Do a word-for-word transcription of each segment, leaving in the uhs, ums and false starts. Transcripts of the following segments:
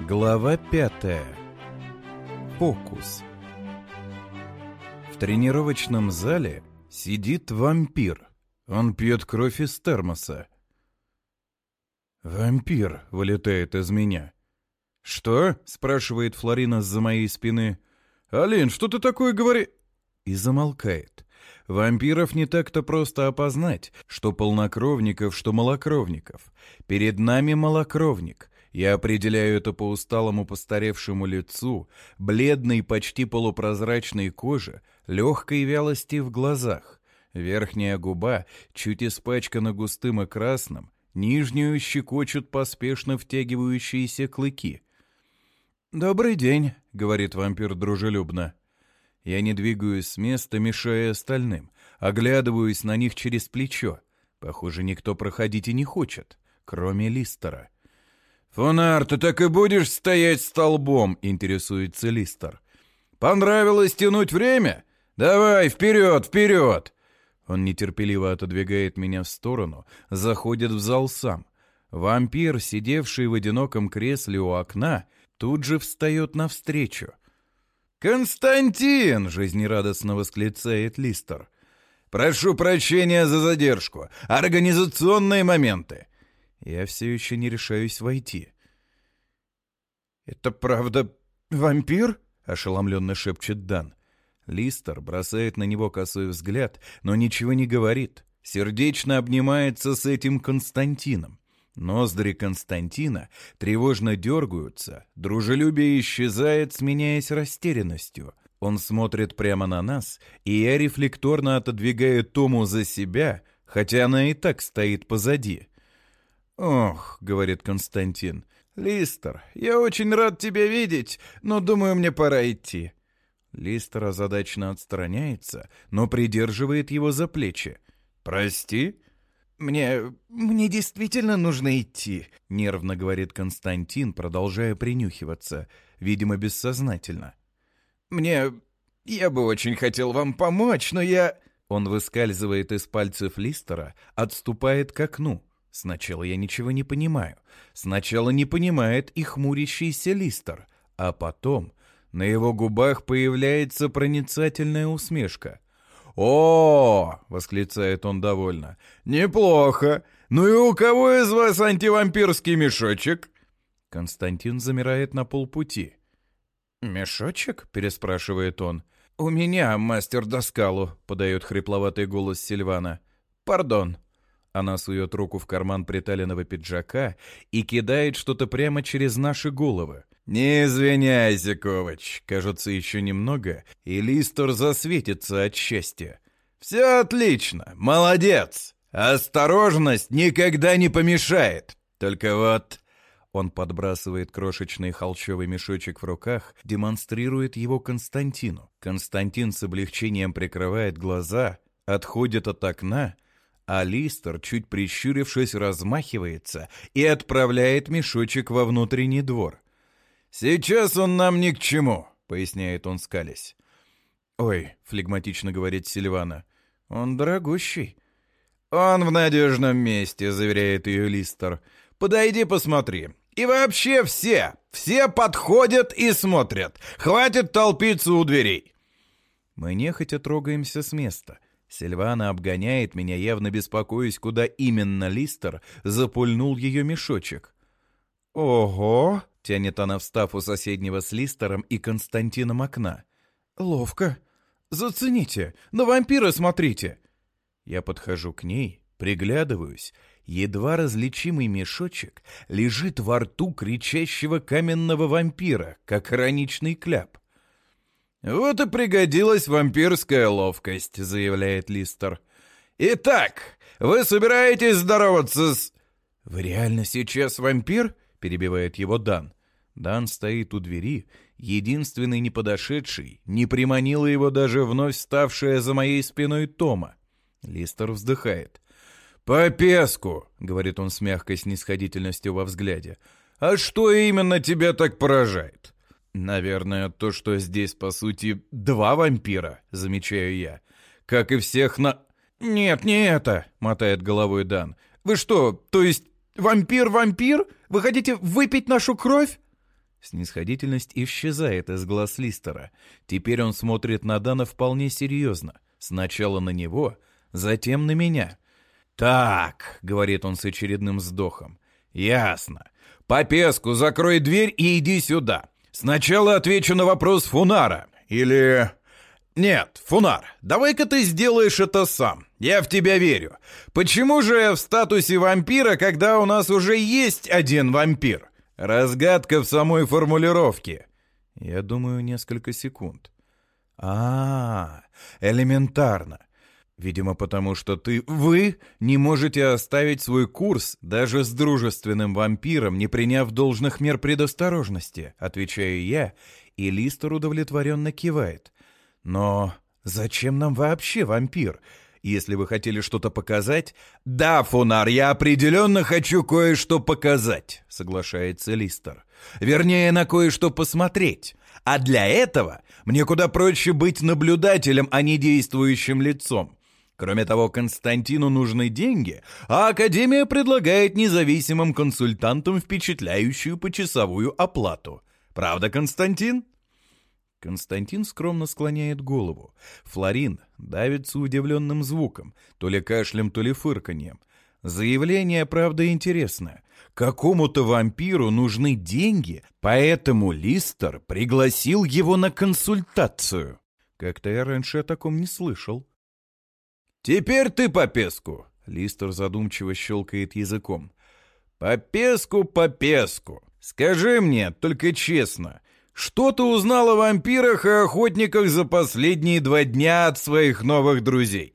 Глава пятая. Фокус. В тренировочном зале сидит вампир. Он пьет кровь из термоса. «Вампир!» — вылетает из меня. «Что?» — спрашивает Флорина с-за моей спины. «Алин, что ты такое говори...» И замолкает. Вампиров не так-то просто опознать, что полнокровников, что малокровников. Перед нами малокровник. Я определяю это по усталому постаревшему лицу, бледной, почти полупрозрачной коже, легкой вялости в глазах. Верхняя губа чуть испачкана густым и красным, нижнюю щекочут поспешно втягивающиеся клыки. «Добрый день», — говорит вампир дружелюбно. Я не двигаюсь с места, мешая остальным, оглядываюсь на них через плечо. Похоже, никто проходить и не хочет, кроме Листера. «Фонар, ты так и будешь стоять столбом?» — интересуется Листер. «Понравилось тянуть время? Давай, вперед, вперед!» Он нетерпеливо отодвигает меня в сторону, заходит в зал сам. Вампир, сидевший в одиноком кресле у окна, тут же встает навстречу. «Константин!» — жизнерадостно восклицает Листер. «Прошу прощения за задержку. Организационные моменты». Я все еще не решаюсь войти. «Это правда вампир?» — ошеломленно шепчет Дан. Листер бросает на него косой взгляд, но ничего не говорит. Сердечно обнимается с этим Константином. Ноздри Константина тревожно дергаются, дружелюбие исчезает, сменяясь растерянностью. Он смотрит прямо на нас, и я рефлекторно отодвигаю Тому за себя, хотя она и так стоит позади. «Ох», — говорит Константин, — «Листер, я очень рад тебя видеть, но, думаю, мне пора идти». Листер озадаченно отстраняется, но придерживает его за плечи. «Прости?» «Мне... мне действительно нужно идти», — нервно говорит Константин, продолжая принюхиваться, видимо, бессознательно. «Мне... я бы очень хотел вам помочь, но я...» Он выскальзывает из пальцев Листера, отступает к окну. Сначала я ничего не понимаю. Сначала не понимает и хмурящийся Листер, а потом на его губах появляется проницательная усмешка. «О!» — восклицает он довольно. «Неплохо! Ну и у кого из вас антивампирский мешочек?» Константин замирает на полпути. «Мешочек?» — переспрашивает он. «У меня, мастер Доскалу», — подает хрипловатый голос Сильвана. «Пардон». Она сует руку в карман приталенного пиджака и кидает что-то прямо через наши головы. «Не извиняйся, Ковач, кажется, еще немного, и Листер засветится от счастья. Все отлично, молодец! Осторожность никогда не помешает. Только вот...» Он подбрасывает крошечный холщовый мешочек в руках, демонстрирует его Константину. Константин с облегчением прикрывает глаза, отходит от окна, а Листер, чуть прищурившись, размахивается и отправляет мешочек во внутренний двор. «Сейчас он нам ни к чему», — поясняет он, скалясь. «Ой», — флегматично говорит Сильвана, — «он дорогущий». «Он в надежном месте», — заверяет ее Листер. «Подойди, посмотри. И вообще все, все подходят и смотрят. Хватит толпиться у дверей». Мы нехотя трогаемся с места. Сильвана обгоняет меня, явно беспокоясь, куда именно Листер запульнул ее мешочек. «Ого!» — тянет она, встав у соседнего с Листером и Константином окна. «Ловко! Зацените! На вампира смотрите!» Я подхожу к ней, приглядываюсь. Едва различимый мешочек лежит во рту кричащего каменного вампира, как ироничный кляп. «Вот и пригодилась вампирская ловкость», — заявляет Листер. «Итак, вы собираетесь здороваться с...» «Вы реально сейчас вампир?» — перебивает его Дан. Дан стоит у двери, единственный не подошедший, не приманила его даже вновь ставшая за моей спиной Тома. Листер вздыхает. «По песку», — говорит он с мягкой снисходительностью во взгляде. «А что именно тебя так поражает?» «Наверное, то, что здесь, по сути, два вампира», — замечаю я. «Как и всех на...» «Нет, не это», — мотает головой Дан. «Вы что, то есть вампир-вампир? Вы хотите выпить нашу кровь?» Снисходительность исчезает из глаз Листера. Теперь он смотрит на Дана вполне серьезно. Сначала на него, затем на меня. «Так», — говорит он с очередным вздохом, — «ясно. Попеску, закрой дверь и иди сюда. Сначала отвечу на вопрос Фунара. Или... Нет, Фунар, давай-ка ты сделаешь это сам. Я в тебя верю. Почему же я в статусе вампира, когда у нас уже есть один вампир? Разгадка в самой формулировке». Я думаю несколько секунд. А, элементарно. Видимо, потому что ты, вы не можете оставить свой курс даже с дружественным вампиром, не приняв должных мер предосторожности, отвечаю я, и Листер удовлетворенно кивает. Но зачем нам вообще вампир? Если вы хотели что-то показать... Да, Фунар, я определенно хочу кое-что показать, соглашается Листер. Вернее, на кое-что посмотреть. А для этого мне куда проще быть наблюдателем, а не действующим лицом. Кроме того, Константину нужны деньги, а Академия предлагает независимым консультантам впечатляющую почасовую оплату. Правда, Константин? Константин скромно склоняет голову. Флорин давится удивленным звуком, то ли кашлем, то ли фырканьем. Заявление, правда, интересное. Какому-то вампиру нужны деньги, поэтому Листер пригласил его на консультацию. Как-то я раньше о таком не слышал. «Теперь ты по песку!» — Листер задумчиво щелкает языком. «По песку, по песку! Скажи мне, только честно, что ты узнал о вампирах и охотниках за последние два дня от своих новых друзей?»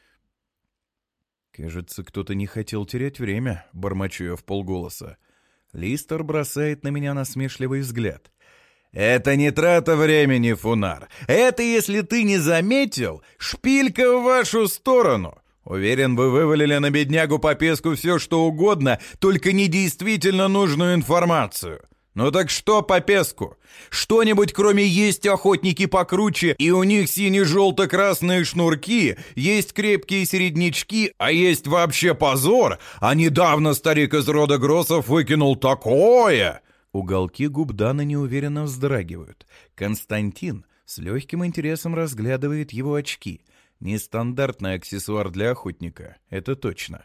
Кажется, кто-то не хотел терять время, бормочу я вполголоса. Листер бросает на меня насмешливый взгляд. «Это не трата времени, Фунар. Это, если ты не заметил, шпилька в вашу сторону. Уверен, вы вывалили на беднягу по песку все, что угодно, только не действительно нужную информацию. Ну так что по песку? Что-нибудь кроме есть охотники покруче, и у них сине-желто-красные шнурки, есть крепкие середнячки, а есть вообще позор, а недавно старик из рода Гроссов выкинул такое!» Уголки губ Дана неуверенно вздрагивают. Константин с легким интересом разглядывает его очки. Нестандартный аксессуар для охотника, это точно.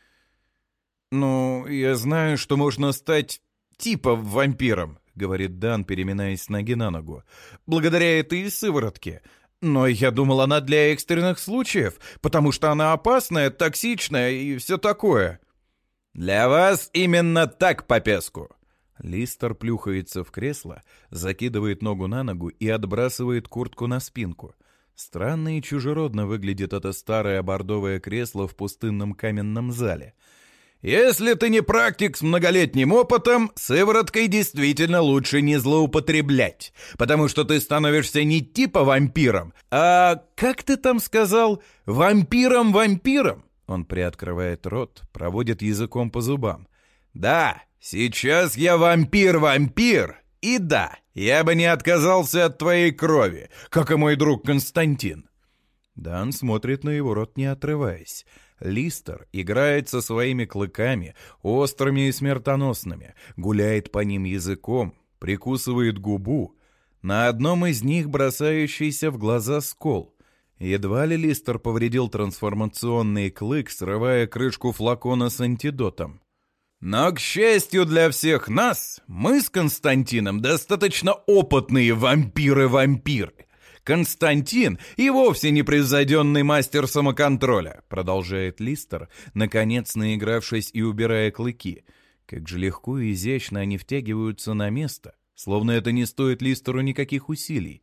«Ну, я знаю, что можно стать типа вампиром», — говорит Дан, переминаясь с ноги на ногу. «Благодаря этой сыворотке. Но я думал, она для экстренных случаев, потому что она опасная, токсичная и все такое». «Для вас именно так по песку». Листер плюхается в кресло, закидывает ногу на ногу и отбрасывает куртку на спинку. Странно и чужеродно выглядит это старое бордовое кресло в пустынном каменном зале. «Если ты не практик с многолетним опытом, сывороткой действительно лучше не злоупотреблять, потому что ты становишься не типа вампиром, а, как ты там сказал, вампиром-вампиром». Он приоткрывает рот, проводит языком по зубам. «Да, сейчас я вампир-вампир, и да, я бы не отказался от твоей крови, как и мой друг Константин». Дан смотрит на его рот, не отрываясь. Листер играет со своими клыками, острыми и смертоносными, гуляет по ним языком, прикусывает губу. На одном из них бросающийся в глаза скол. Едва ли Листер повредил трансформационный клык, срывая крышку флакона с антидотом. Но, к счастью для всех нас, мы с Константином достаточно опытные вампиры-вампиры. Константин и вовсе непревзойденный мастер самоконтроля, продолжает Листер, наконец наигравшись и убирая клыки. Как же легко и изящно они втягиваются на место, словно это не стоит Листеру никаких усилий.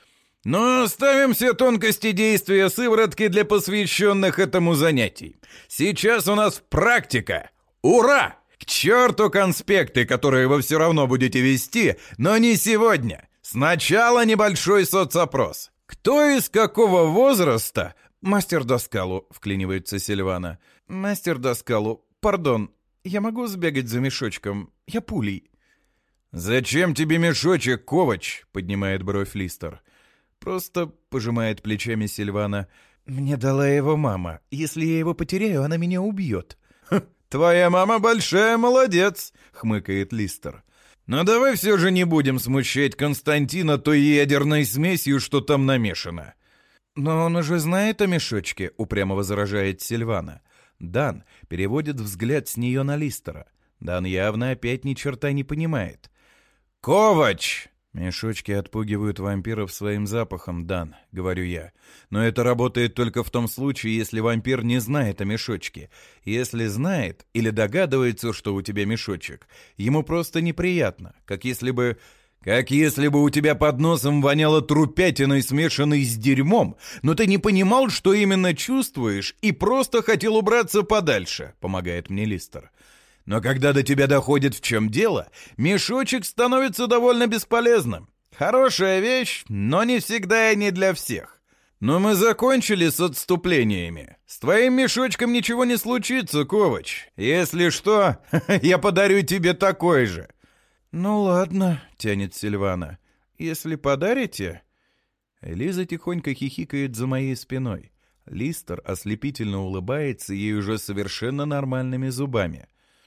Но оставим все тонкости действия сыворотки для посвященных этому занятий. Сейчас у нас практика. Ура! К черту конспекты, которые вы все равно будете вести, но не сегодня. Сначала небольшой соцопрос. Кто из какого возраста... «Мастер Доскалу», — вклинивается Сильвана. «Мастер Доскалу, пардон, я могу сбегать за мешочком? Я пулей». «Зачем тебе мешочек, Ковач?» — поднимает бровь Листер. «Просто», — пожимает плечами Сильвана, — «мне дала его мама. Если я его потеряю, она меня убьет». «Твоя мама большая молодец», — хмыкает Листер. Но давай все же не будем смущать Константина той ядерной смесью, что там намешано. Но он уже знает о мешочке, упрямо возражает Сильвана. Дан переводит взгляд с нее на Листера. Дан явно опять ни черта не понимает. «Ковач!» «Мешочки отпугивают вампиров своим запахом, Дан», — говорю я. «Но это работает только в том случае, если вампир не знает о мешочке. Если знает или догадывается, что у тебя мешочек, ему просто неприятно, как если бы... Как если бы у тебя под носом воняло трупятиной, смешанной с дерьмом, но ты не понимал, что именно чувствуешь, и просто хотел убраться подальше», — помогает мне Листер. «Но когда до тебя доходит, в чем дело, мешочек становится довольно бесполезным. Хорошая вещь, но не всегда и не для всех. Но мы закончили с отступлениями. С твоим мешочком ничего не случится, Ковач. Если что, я подарю тебе такой же». «Ну ладно», — тянет Сильвана. «Если подарите...» Лиза тихонько хихикает за моей спиной. Листер ослепительно улыбается ей уже совершенно нормальными зубами.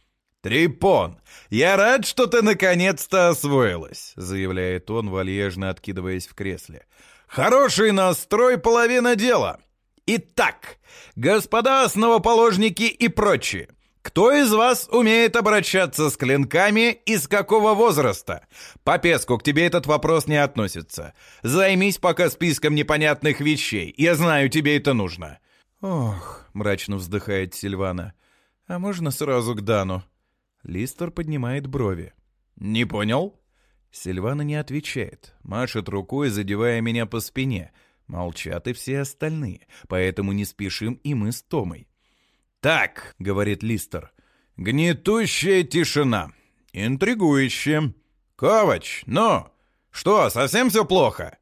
«Трипон, я рад, что ты наконец-то освоилась», — заявляет он, вальяжно откидываясь в кресле. «Хороший настрой — половина дела. Итак, господа основоположники и прочие, кто из вас умеет обращаться с клинками и с какого возраста? Попеску, к тебе этот вопрос не относится. Займись пока списком непонятных вещей. Я знаю, тебе это нужно». «Ох», — мрачно вздыхает Сильвана, — «а можно сразу к Дану?» Листер поднимает брови. «Не понял?» Сильвана не отвечает, машет рукой, задевая меня по спине. Молчат и все остальные, поэтому не спешим и мы с Томой. «Так», — говорит Листер, — «гнетущая тишина. Интригующе. Ковач, ну, что, совсем все плохо?»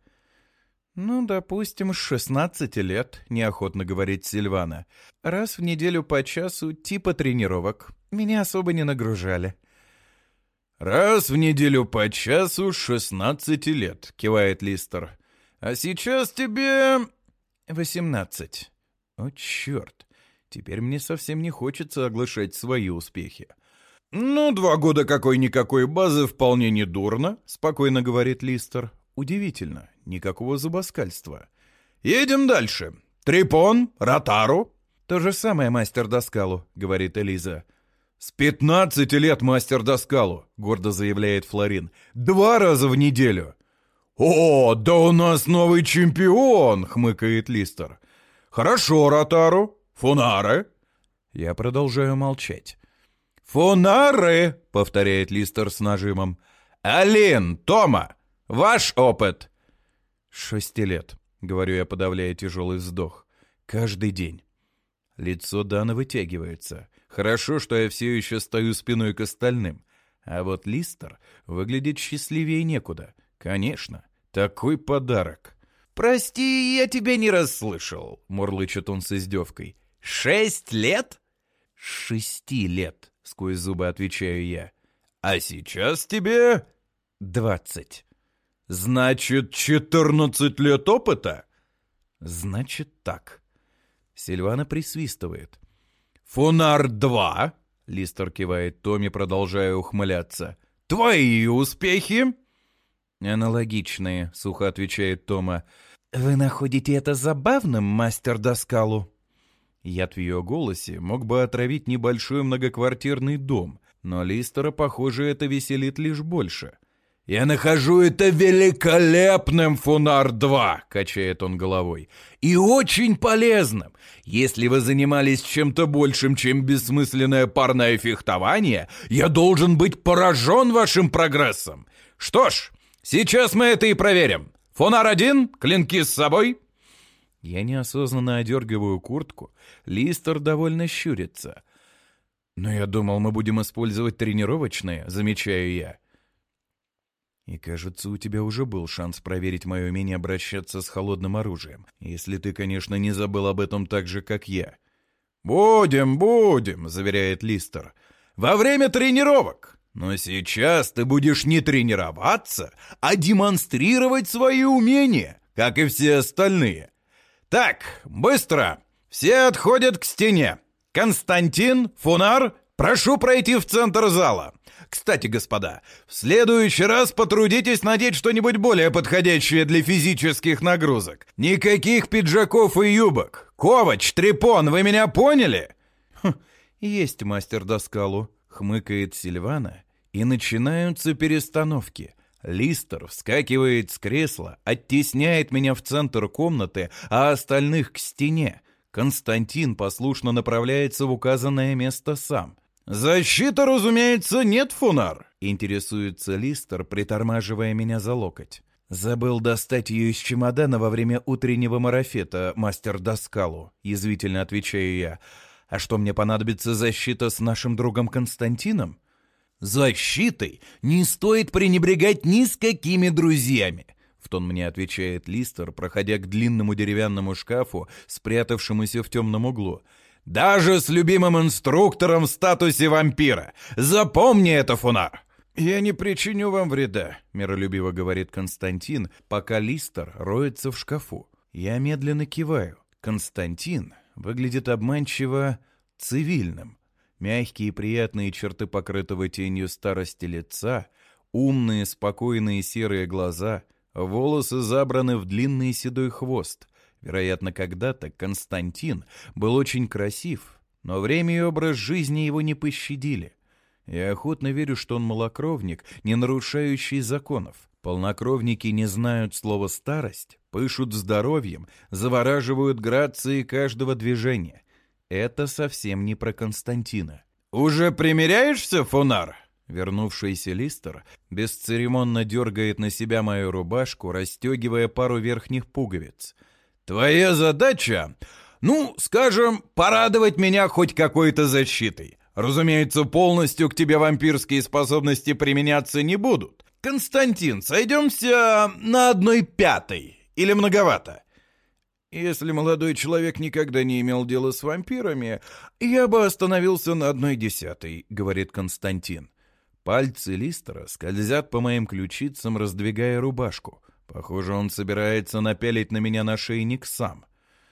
«Ну, допустим, с шестнадцати лет», — неохотно говорит Сильвана. «Раз в неделю по часу типа тренировок. Меня особо не нагружали». «Раз в неделю по часу с шестнадцати лет», — кивает Листер. «А сейчас тебе...» «Восемнадцать». «О, черт. Теперь мне совсем не хочется оглашать свои успехи». «Ну, два года какой-никакой базы вполне недурно», — спокойно говорит Листер. Удивительно, никакого зубоскальства. «Едем дальше. Трипон, Ротару». «То же самое, мастер Доскалу», — говорит Элиза. «С пятнадцати лет мастер Доскалу», — гордо заявляет Флорин. «Два раза в неделю». «О, да у нас новый чемпион», — хмыкает Листер. «Хорошо, Ротару. Фунары». Я продолжаю молчать. «Фунары», — повторяет Листер с нажимом. «Алин, Тома, ваш опыт». «Шести лет», — говорю я, подавляя тяжелый вздох. «Каждый день». Лицо Дана вытягивается. Хорошо, что я все еще стою спиной к остальным. А вот Листер выглядит счастливее некуда. Конечно, такой подарок. «Прости, я тебя не расслышал», — мурлычет он с издевкой. «Шесть лет?» «Шести лет», — сквозь зубы отвечаю я. «А сейчас тебе...» «Двадцать». «Значит, четырнадцать лет опыта?» «Значит, так». Сильвана присвистывает. «Фунар два», — Листер кивает Томе, продолжая ухмыляться. «Твои успехи?» «Аналогичные», — сухо отвечает Тома. «Вы находите это забавным, мастер Доскалу?» Яд в ее голосе мог бы отравить небольшой многоквартирный дом, но Листера, похоже, это веселит лишь больше. «Я нахожу это великолепным, Фунар два», — качает он головой, «и очень полезным. Если вы занимались чем-то большим, чем бессмысленное парное фехтование, я должен быть поражен вашим прогрессом. Что ж, сейчас мы это и проверим. Фунар один, клинки с собой». Я неосознанно одергиваю куртку. Листер довольно щурится. «Но я думал, мы будем использовать тренировочные», — замечаю я. «И кажется, у тебя уже был шанс проверить мое умение обращаться с холодным оружием, если ты, конечно, не забыл об этом так же, как я». «Будем, будем», — заверяет Листер. «Во время тренировок. Но сейчас ты будешь не тренироваться, а демонстрировать свои умения, как и все остальные. Так, быстро. Все отходят к стене. Константин, Фунар, Прошу пройти в центр зала. Кстати, господа, в следующий раз потрудитесь надеть что-нибудь более подходящее для физических нагрузок. Никаких пиджаков и юбок. Ковач, Трипон, вы меня поняли? Хм, есть, мастер Доскалу, хмыкает Сильвана, и начинаются перестановки. Листер вскакивает с кресла, оттесняет меня в центр комнаты, а остальных к стене. Константин послушно направляется в указанное место сам. «Защита, разумеется, нет, Фунар?» — интересуется Листер, притормаживая меня за локоть. «Забыл достать ее из чемодана во время утреннего марафета, мастер Доскалу», — язвительно отвечаю я. «А что, мне понадобится защита с нашим другом Константином?» «Защитой не стоит пренебрегать ни с какими друзьями», — в тон мне отвечает Листер, проходя к длинному деревянному шкафу, спрятавшемуся в темном углу. «Даже с любимым инструктором в статусе вампира. Запомни это, Фунар!» «Я не причиню вам вреда», — миролюбиво говорит Константин, пока Листер роется в шкафу. Я медленно киваю. Константин выглядит обманчиво цивильным. Мягкие и приятные черты покрытого тенью старости лица, умные, спокойные серые глаза, волосы забраны в длинный седой хвост. Вероятно, когда-то Константин был очень красив, но время и образ жизни его не пощадили. Я охотно верю, что он малокровник, не нарушающий законов. Полнокровники не знают слова «старость», пышут здоровьем, завораживают грацией каждого движения. Это совсем не про Константина. «Уже примеряешься, Фунар?» Вернувшийся Листер бесцеремонно дергает на себя мою рубашку, расстегивая пару верхних пуговиц. «Твоя задача, ну, скажем, порадовать меня хоть какой-то защитой. Разумеется, полностью к тебе вампирские способности применяться не будут. Константин, сойдемся на одной пятой. Или многовато?» «Если молодой человек никогда не имел дела с вампирами, я бы остановился на одной десятой», — говорит Константин. Пальцы Листера скользят по моим ключицам, раздвигая рубашку. Похоже, он собирается напялить на меня нашейник сам.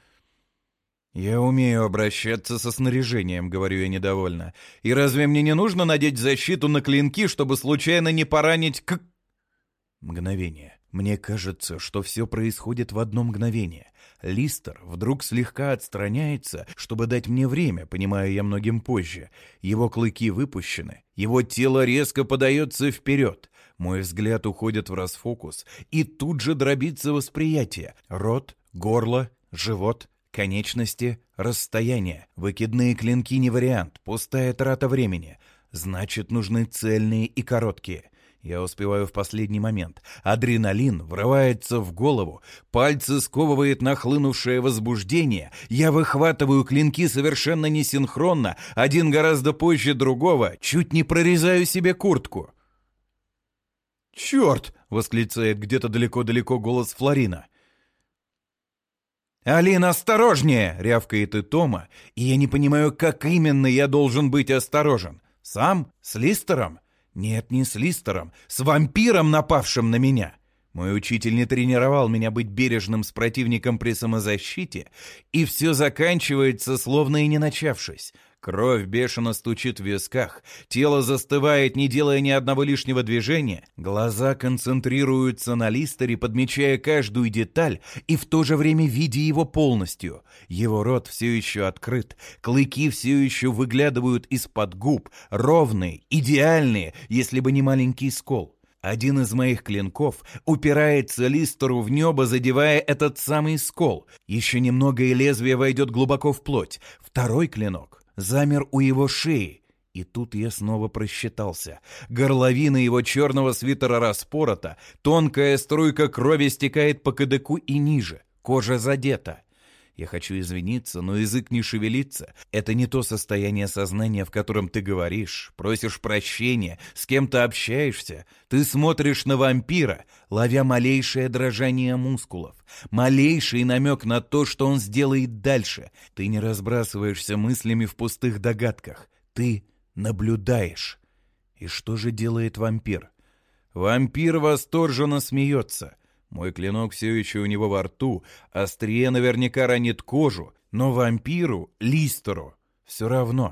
«Я умею обращаться со снаряжением», — говорю я недовольно. «И разве мне не нужно надеть защиту на клинки, чтобы случайно не поранить к...» Мгновение. Мне кажется, что все происходит в одно мгновение. Листер вдруг слегка отстраняется, чтобы дать мне время, понимаю я многим позже. Его клыки выпущены, его тело резко подается вперед. Мой взгляд уходит в расфокус, и тут же дробится восприятие. Рот, горло, живот, конечности, расстояние. Выкидные клинки не вариант, пустая трата времени. Значит, нужны цельные и короткие. Я успеваю в последний момент. Адреналин врывается в голову, пальцы сковывает нахлынувшее возбуждение. Я выхватываю клинки совершенно несинхронно, один гораздо позже другого, чуть не прорезаю себе куртку. «Черт!» — восклицает где-то далеко-далеко голос Флорина. «Алин, осторожнее!» — рявкает и Тома, и я не понимаю, как именно я должен быть осторожен. Сам? С Листером? Нет, не с Листером, с вампиром, напавшим на меня. Мой учитель не тренировал меня быть бережным с противником при самозащите, и все заканчивается, словно и не начавшись. Кровь бешено стучит в висках, тело застывает, не делая ни одного лишнего движения, глаза концентрируются на Листере, подмечая каждую деталь и в то же время видя его полностью. Его рот все еще открыт, клыки все еще выглядывают из-под губ, ровные, идеальные, если бы не маленький скол. Один из моих клинков упирается Листеру в небо, задевая этот самый скол. Еще немного, и лезвие войдет глубоко в плоть. Второй клинок замер у его шеи. И тут я снова просчитался. Горловина его черного свитера распорота, тонкая струйка крови стекает по кадыку и ниже. Кожа задета. Я хочу извиниться, но язык не шевелится. Это не то состояние сознания, в котором ты говоришь, просишь прощения, с кем-то общаешься. Ты смотришь на вампира, ловя малейшее дрожание мускулов, малейший намек на то, что он сделает дальше. Ты не разбрасываешься мыслями в пустых догадках. Ты наблюдаешь. И что же делает вампир? Вампир восторженно смеется. Мой клинок все еще у него во рту, острие наверняка ранит кожу, но вампиру, Листеру, все равно.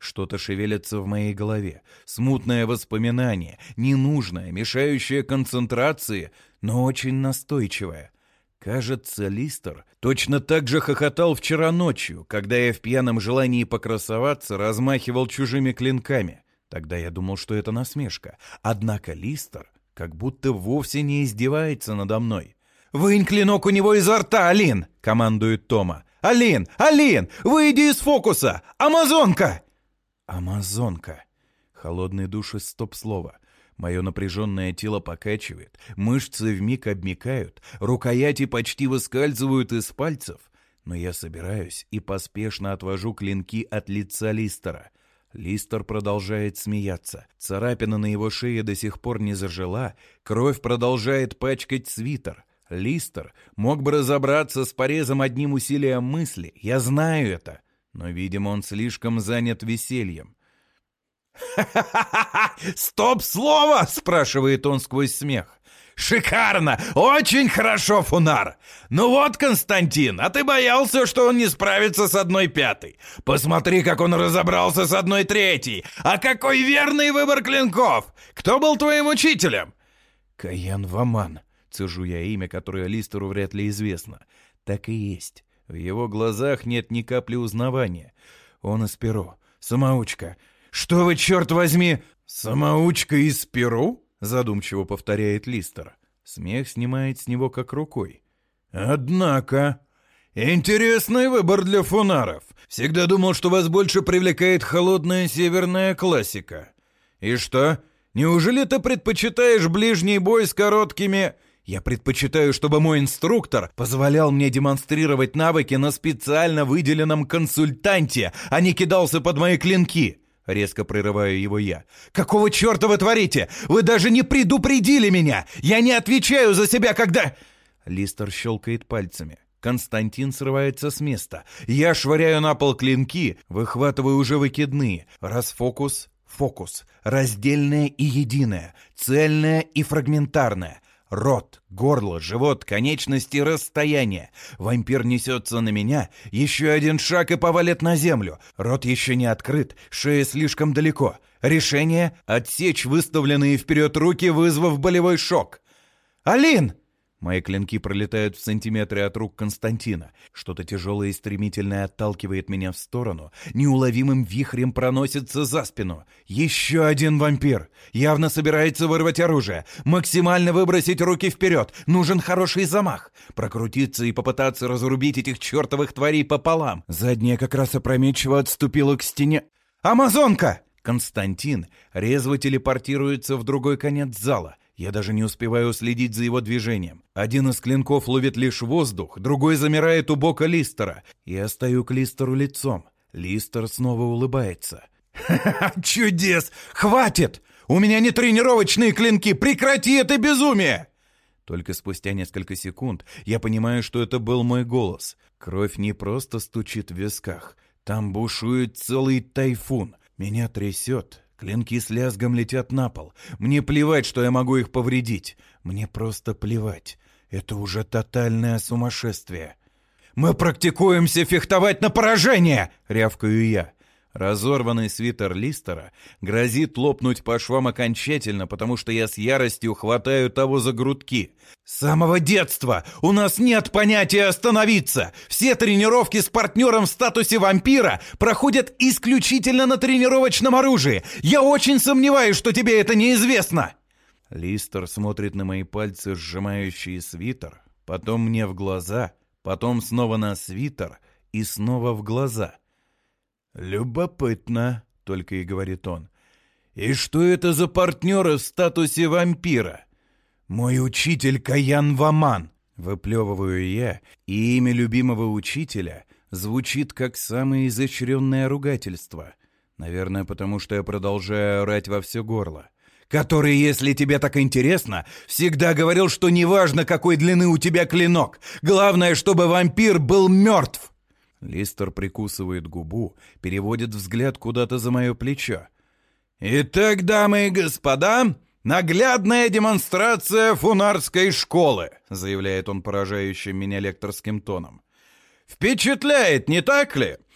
Что-то шевелится в моей голове, смутное воспоминание, ненужное, мешающее концентрации, но очень настойчивое. Кажется, Листер точно так же хохотал вчера ночью, когда я в пьяном желании покрасоваться размахивал чужими клинками. Тогда я думал, что это насмешка. Однако Листер как будто вовсе не издевается надо мной. «Вынь клинок у него изо рта, Алин!» — командует Тома. «Алин! Алин! Выйди из фокуса! Амазонка!» Амазонка. Холодный душ из стоп-слова. Мое напряженное тело покачивает, мышцы вмиг обмякают, рукояти почти выскальзывают из пальцев. Но я собираюсь и поспешно отвожу клинки от лица Листера. Листер продолжает смеяться. Царапина на его шее до сих пор не зажила, кровь продолжает пачкать свитер. Листер мог бы разобраться с порезом одним усилием мысли, я знаю это. Но, видимо, он слишком занят весельем. «Ха-ха-ха! Стоп-слово!» — спрашивает он сквозь смех. «Шикарно! Очень хорошо, Фунар! Ну вот, Константин, а ты боялся, что он не справится с одной пятой? Посмотри, как он разобрался с одной третьей! А какой верный выбор клинков! Кто был твоим учителем?» «Каян Ваман», — цежу я имя, которое Листеру вряд ли известно. Так и есть. В его глазах нет ни капли узнавания. Он из Перу. Самоучка. «Что вы, черт возьми...» «Самоучка из Перу?» — задумчиво повторяет Листер. Смех снимает с него как рукой. «Однако... интересный выбор для фунаров. Всегда думал, что вас больше привлекает холодная северная классика. И что, неужели ты предпочитаешь ближний бой с короткими...» «Я предпочитаю, чтобы мой инструктор позволял мне демонстрировать навыки на специально выделенном консультанте, а не кидался под мои клинки!» Резко прерываю его я. «Какого черта вы творите? Вы даже не предупредили меня! Я не отвечаю за себя, когда...» Листер щелкает пальцами. Константин срывается с места. Я швыряю на пол клинки, выхватываю уже выкидные. Расфокус, фокус. Раздельное и единое. Цельное и фрагментарное. Рот, горло, живот, конечности, расстояние. Вампир несется на меня, еще один шаг и повалит на землю. Рот еще не открыт, шея слишком далеко. Решение — отсечь выставленные вперед руки, вызвав болевой шок. «Алин!» Мои клинки пролетают в сантиметре от рук Константина. Что-то тяжелое и стремительное отталкивает меня в сторону. Неуловимым вихрем проносится за спину. Еще один вампир. Явно собирается вырвать оружие. Максимально выбросить руки вперед. Нужен хороший замах. Прокрутиться и попытаться разрубить этих чертовых тварей пополам. Задняя как раз опрометчиво отступила к стене. «Амазонка!» Константин резво телепортируется в другой конец зала. Я даже не успеваю следить за его движением. Один из клинков ловит лишь воздух, другой замирает у бока Листера. Я стою к Листеру лицом. Листер снова улыбается. «Ха-ха-ха! Чудес! Хватит! У меня не тренировочные клинки! Прекрати это безумие!» Только спустя несколько секунд я понимаю, что это был мой голос. Кровь не просто стучит в висках. Там бушует целый тайфун. Меня трясет. Клинки с лязгом летят на пол. Мне плевать, что я могу их повредить. Мне просто плевать. Это уже тотальное сумасшествие. «Мы практикуемся фехтовать на поражение!» — рявкаю я. Разорванный свитер Листера грозит лопнуть по швам окончательно, потому что я с яростью хватаю того за грудки. «С самого детства у нас нет понятия «остановиться». Все тренировки с партнером в статусе вампира проходят исключительно на тренировочном оружии. Я очень сомневаюсь, что тебе это неизвестно». Листер смотрит на мои пальцы, сжимающие свитер, потом мне в глаза, потом снова на свитер и снова в глаза. «Любопытно», — только и говорит он. «И что это за партнеры в статусе вампира?» «Мой учитель Каян Ваман», — выплевываю я, и имя любимого учителя звучит как самое изощренное ругательство. Наверное, потому что я продолжаю орать во все горло. «Который, если тебе так интересно, всегда говорил, что неважно, какой длины у тебя клинок, главное, чтобы вампир был мертв». Листер прикусывает губу, переводит взгляд куда-то за мое плечо. «Итак, дамы и господа, наглядная демонстрация фунарской школы», заявляет он поражающим меня лекторским тоном. «Впечатляет, не так ли?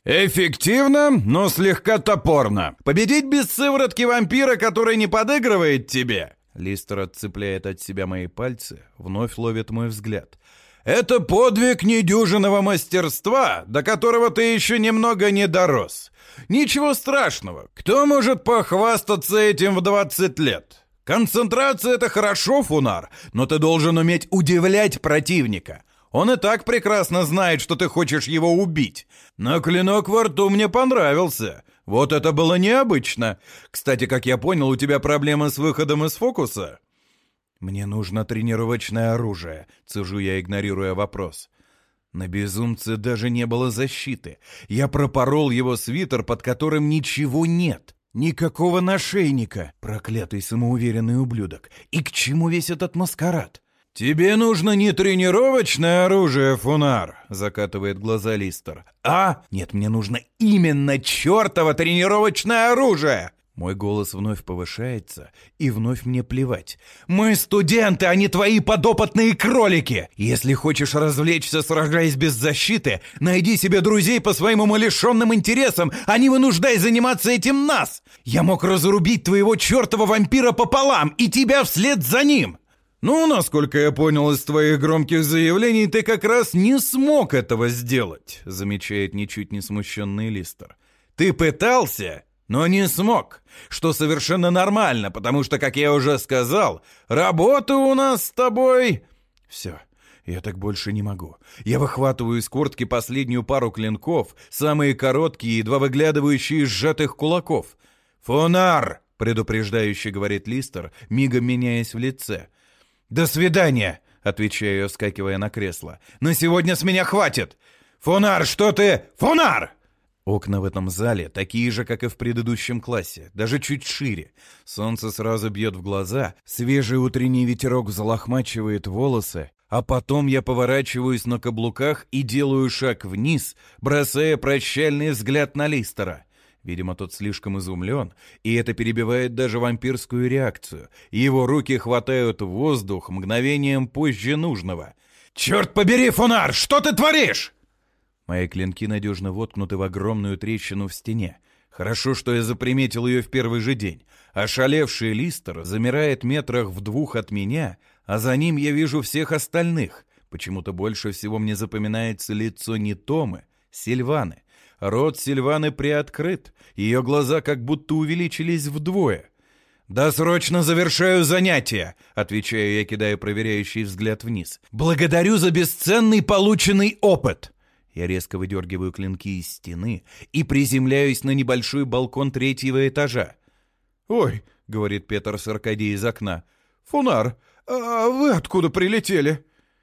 Эффективно, но слегка топорно. Победить без сыворотки вампира, который не подыгрывает тебе. Листер отцепляет от себя мои пальцы, вновь ловит мой взгляд. Это подвиг недюжинного мастерства, до которого ты еще немного не дорос. Ничего страшного. Кто может похвастаться этим в двадцать лет? Концентрация — это хорошо, Фунар, но ты должен уметь удивлять противника. Он и так прекрасно знает, что ты хочешь его убить. Но клинок во рту мне понравился. Вот это было необычно. Кстати, как я понял, у тебя проблемы с выходом из фокуса? Мне нужно тренировочное оружие, цежу я, игнорируя вопрос. На безумце даже не было защиты. Я пропорол его свитер, под которым ничего нет. Никакого нашейника. Проклятый самоуверенный ублюдок. И к чему весь этот маскарад? «Тебе нужно не тренировочное оружие, Фунар», — закатывает глаза Листер. «А? Нет, мне нужно именно чертово тренировочное оружие!» Мой голос вновь повышается, и вновь мне плевать. «Мы студенты, а не твои подопытные кролики! Если хочешь развлечься, сражаясь без защиты, найди себе друзей по своим умалишенным интересам, а не вынуждай заниматься этим нас! Я мог разрубить твоего чертова вампира пополам, и тебя вслед за ним!» «Ну, насколько я понял из твоих громких заявлений, ты как раз не смог этого сделать», замечает ничуть не смущенный Листер. «Ты пытался, но не смог, что совершенно нормально, потому что, как я уже сказал, работа у нас с тобой...» «Все, я так больше не могу. Я выхватываю из куртки последнюю пару клинков, самые короткие, едва выглядывающие из сжатых кулаков. «Фунар!» — предупреждающе говорит Листер, мигом меняясь в лице. «До свидания!» — отвечаю я, вскакивая на кресло. «На сегодня с меня хватит! Фунар, что ты... Фунар!» Окна в этом зале такие же, как и в предыдущем классе, даже чуть шире. Солнце сразу бьет в глаза, свежий утренний ветерок взлохмачивает волосы, а потом я поворачиваюсь на каблуках и делаю шаг вниз, бросая прощальный взгляд на Листера. Видимо, тот слишком изумлен, и это перебивает даже вампирскую реакцию. Его руки хватают воздух мгновением позже нужного. «Черт побери, Фунар, что ты творишь?» Мои клинки надежно воткнуты в огромную трещину в стене. Хорошо, что я заприметил ее в первый же день. Ошалевший Листер замирает метрах в двух от меня, а за ним я вижу всех остальных. Почему-то больше всего мне запоминается лицо не Томы, Сильваны. Рот Сильваны приоткрыт, ее глаза как будто увеличились вдвое. «Да срочно завершаю занятие», — отвечаю я, кидая проверяющий взгляд вниз. «Благодарю за бесценный полученный опыт». Я резко выдергиваю клинки из стены и приземляюсь на небольшой балкон третьего этажа. «Ой», — говорит Петр с Аркадией из окна, — «Фунар, а вы откуда прилетели?»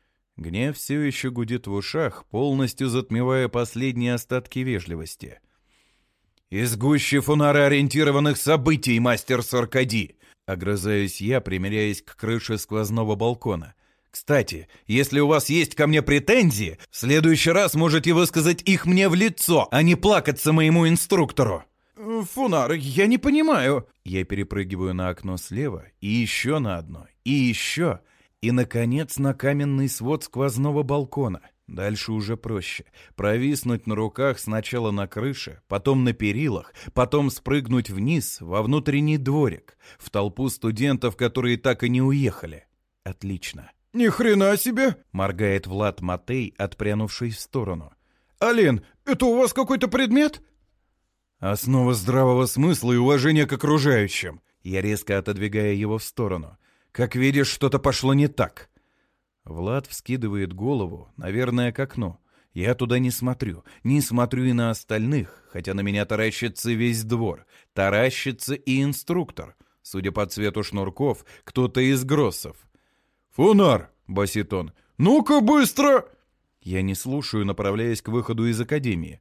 Гнев все еще гудит в ушах, полностью затмевая последние остатки вежливости. «Из гущи фунара-ориентированных событий, мастер Саркади!» — огрызаюсь я, примиряясь к крыше сквозного балкона. «Кстати, если у вас есть ко мне претензии, в следующий раз можете высказать их мне в лицо, а не плакаться моему инструктору!» «Фунар, я не понимаю!» Я перепрыгиваю на окно слева, и еще на одно, и еще... И, наконец, на каменный свод сквозного балкона. Дальше уже проще. Провиснуть на руках сначала на крыше, потом на перилах, потом спрыгнуть вниз, во внутренний дворик, в толпу студентов, которые так и не уехали. Отлично. «Ни хрена себе!» — моргает Влад Матей, отпрянувший в сторону. «Ален, это у вас какой-то предмет?» «Основа здравого смысла и уважения к окружающим». Я резко отодвигаю его в сторону. «Как видишь, что-то пошло не так». Влад вскидывает голову, наверное, к окну. Я туда не смотрю, не смотрю и на остальных, хотя на меня таращится весь двор. Таращится и инструктор. Судя по цвету шнурков, кто-то из гроссов. «Фунар!» — басит он. «Ну-ка, быстро!» Я не слушаю, направляясь к выходу из академии.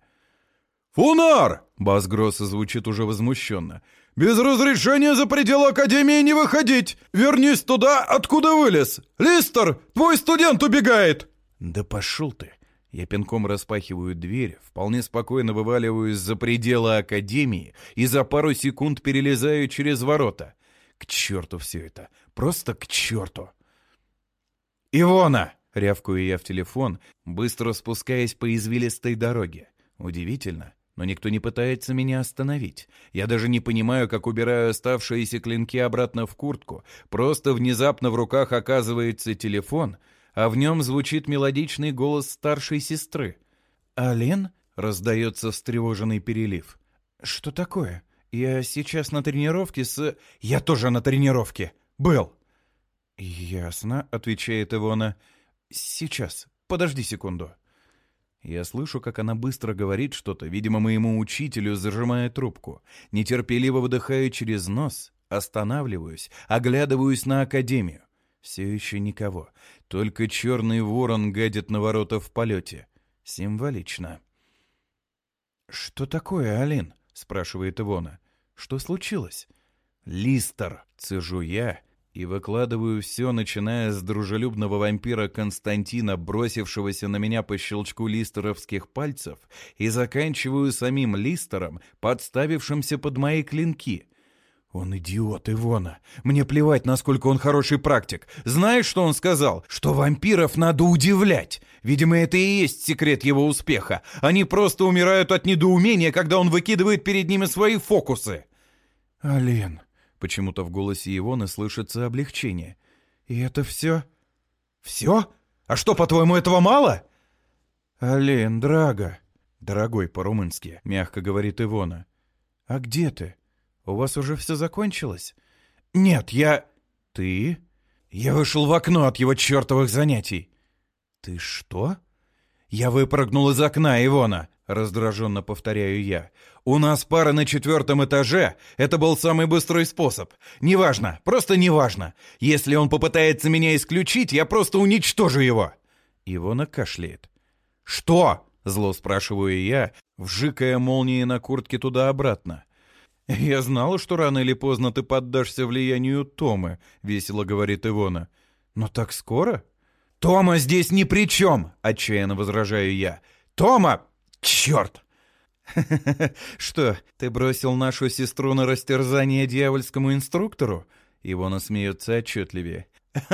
«Фунар!» — бас Гросса звучит уже возмущенно. «Без разрешения за пределы академии не выходить! Вернись туда, откуда вылез! Листер, твой студент убегает!» «Да пошел ты!» Я пинком распахиваю дверь, вполне спокойно вываливаюсь за пределы академии и за пару секунд перелезаю через ворота. К черту все это! Просто к черту! «Ивона!» — рявкаю я в телефон, быстро спускаясь по извилистой дороге. Удивительно. Но никто не пытается меня остановить. Я даже не понимаю, как убираю оставшиеся клинки обратно в куртку. Просто внезапно в руках оказывается телефон, а в нем звучит мелодичный голос старшей сестры. «Ален?» — раздается встревоженный перелив. «Что такое? Я сейчас на тренировке с...» «Я тоже на тренировке. Был!» «Ясно», — отвечает Ивона. «Сейчас. Подожди секунду». Я слышу, как она быстро говорит что-то, видимо, моему учителю, зажимая трубку. Нетерпеливо выдыхаю через нос, останавливаюсь, оглядываюсь на академию. Все еще никого. Только черный ворон гадит на ворота в полете. Символично. «Что такое, Алин?» — спрашивает Ивона. «Что случилось?» «Листер», — цежу я, и выкладываю все, начиная с дружелюбного вампира Константина, бросившегося на меня по щелчку листеровских пальцев, и заканчиваю самим Листером, подставившимся под мои клинки. «Он идиот, Ивона. Мне плевать, насколько он хороший практик. Знаешь, что он сказал? Что вампиров надо удивлять. Видимо, это и есть секрет его успеха. Они просто умирают от недоумения, когда он выкидывает перед ними свои фокусы». «Ален...» Почему-то в голосе Ивоны слышится облегчение. «И это все?» «Все? А что, по-твоему, этого мало?» «Ален, драго», «дорогой» по-румынски, мягко говорит Ивона. «А где ты? У вас уже все закончилось?» «Нет, я...» «Ты?» «Я вышел в окно от его чертовых занятий». «Ты что?» «Я выпрыгнул из окна, Ивона», — раздраженно повторяю я. «У нас пара на четвертом этаже. Это был самый быстрый способ. Неважно, просто неважно. Если он попытается меня исключить, я просто уничтожу его». Ивона кашляет. «Что?» — зло спрашиваю я, вжикая молнией на куртке туда-обратно. «Я знала, что рано или поздно ты поддашься влиянию Томы», — весело говорит Ивона. «Но так скоро?» «Тома здесь ни при чем!» — отчаянно возражаю я. «Тома! Черт!» «Что, ты бросил нашу сестру на растерзание дьявольскому инструктору?» Ивона смеется отчетливее.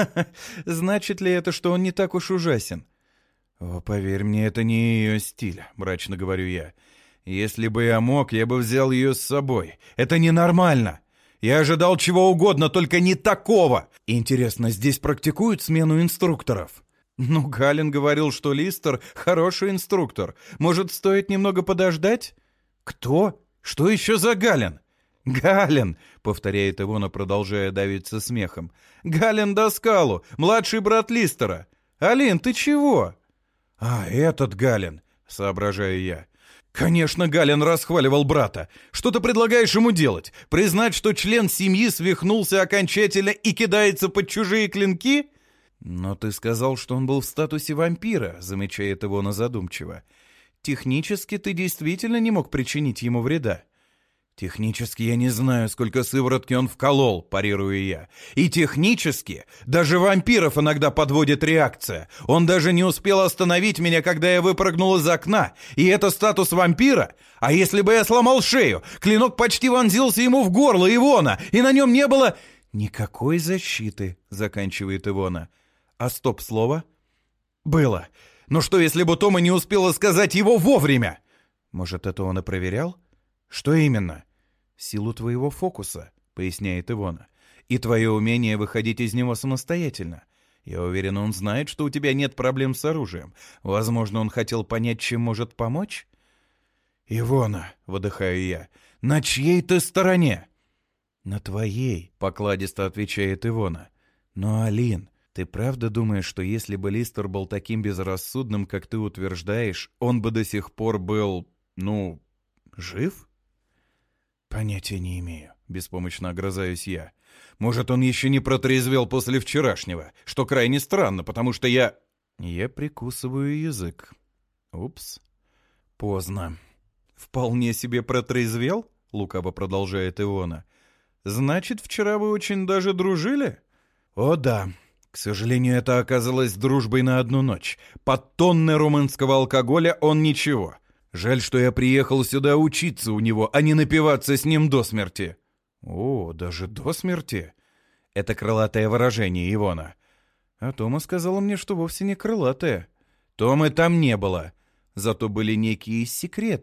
«Значит ли это, что он не так уж ужасен?» «О, поверь мне, это не ее стиль», — мрачно говорю я. «Если бы я мог, я бы взял ее с собой. Это ненормально. Я ожидал чего угодно, только не такого. Интересно, здесь практикуют смену инструкторов?» «Ну, Гален говорил, что Листер хороший инструктор. Может, стоит немного подождать?» «Кто? Что еще за Гален?» «Гален», — повторяет Ивона, продолжая давиться смехом. «Гален Доскалу, младший брат Листера. Алин, ты чего?» «А, этот Гален», — соображаю я. «Конечно, Гален расхваливал брата. Что ты предлагаешь ему делать? Признать, что член семьи свихнулся окончательно и кидается под чужие клинки?» «Но ты сказал, что он был в статусе вампира», — замечает Ивона задумчиво. «Технически ты действительно не мог причинить ему вреда». «Технически я не знаю, сколько сыворотки он вколол», — парирую я. «И технически даже вампиров иногда подводит реакция. Он даже не успел остановить меня, когда я выпрыгнул из окна. И это статус вампира? А если бы я сломал шею? Клинок почти вонзился ему в горло, Ивона, и на нем не было...» «Никакой защиты», — заканчивает Ивона. «А стоп-слово?» «Было. Но что, если бы Тома не успела сказать его вовремя?» «Может, это он и проверял?» «Что именно?» «Силу твоего фокуса», — поясняет Ивона. «И твое умение выходить из него самостоятельно. Я уверен, он знает, что у тебя нет проблем с оружием. Возможно, он хотел понять, чем может помочь?» «Ивона», — выдыхаю я, — «на чьей ты стороне?» «На твоей», — покладисто отвечает Ивона. «Но, Алин, ты правда думаешь, что если бы Листер был таким безрассудным, как ты утверждаешь, он бы до сих пор был, ну, жив?» «Понятия не имею», — беспомощно огрызаюсь я. «Может, он еще не протрезвел после вчерашнего, что крайне странно, потому что я...» Я прикусываю язык. Упс. Поздно. «Вполне себе протрезвел?» — лукаво продолжает Ивона. «Значит, вчера вы очень даже дружили?» «О да. К сожалению, это оказалось дружбой на одну ночь. Под тонны румынского алкоголя он ничего. Жаль, что я приехал сюда учиться у него, а не напиваться с ним до смерти». «О, даже до смерти?» Это крылатое выражение Ивона. А Тома сказала мне, что вовсе не крылатое. Томы там не было. Зато были некие секреты.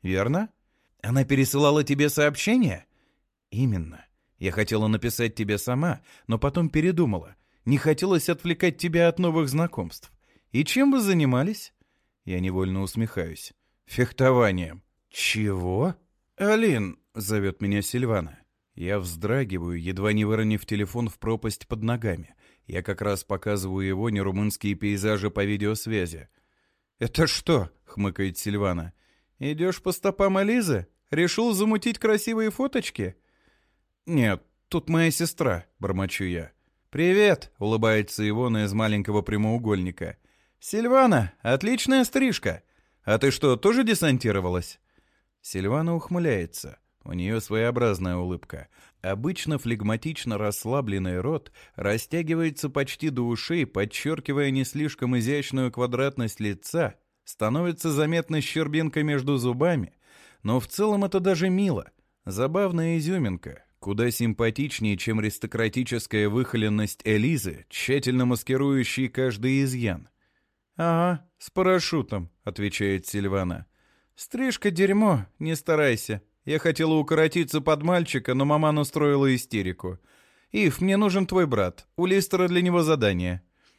верно? Она пересылала тебе сообщение? Именно. Я хотела написать тебе сама, но потом передумала. Не хотелось отвлекать тебя от новых знакомств. И чем вы занимались? Я невольно усмехаюсь. Фехтованием. Чего? Алин, зовет меня Сильвана. Я вздрагиваю, едва не выронив телефон в пропасть под ногами. Я как раз показываю его нерумынские пейзажи по видеосвязи. «Это что?» — хмыкает Сильвана. «Идешь по стопам Элизы? Решил замутить красивые фоточки?» «Нет, тут моя сестра», — бормочу я. «Привет», — улыбается Ивона из маленького прямоугольника. «Сильвана, отличная стрижка. А ты что, тоже десантировалась?» Сильвана ухмыляется. У нее своеобразная улыбка. Обычно флегматично расслабленный рот растягивается почти до ушей, подчеркивая не слишком изящную квадратность лица, становится заметна щербинка между зубами, но в целом это даже мило. Забавная изюминка, куда симпатичнее, чем аристократическая выхоленность Элизы, тщательно маскирующей каждый изъян. «Ага, с парашютом», — отвечает Сильвана. «Стрижка дерьмо, не старайся. Я хотела укоротиться под мальчика, но маман устроила истерику. Ив, мне нужен твой брат. У Листера для него задание».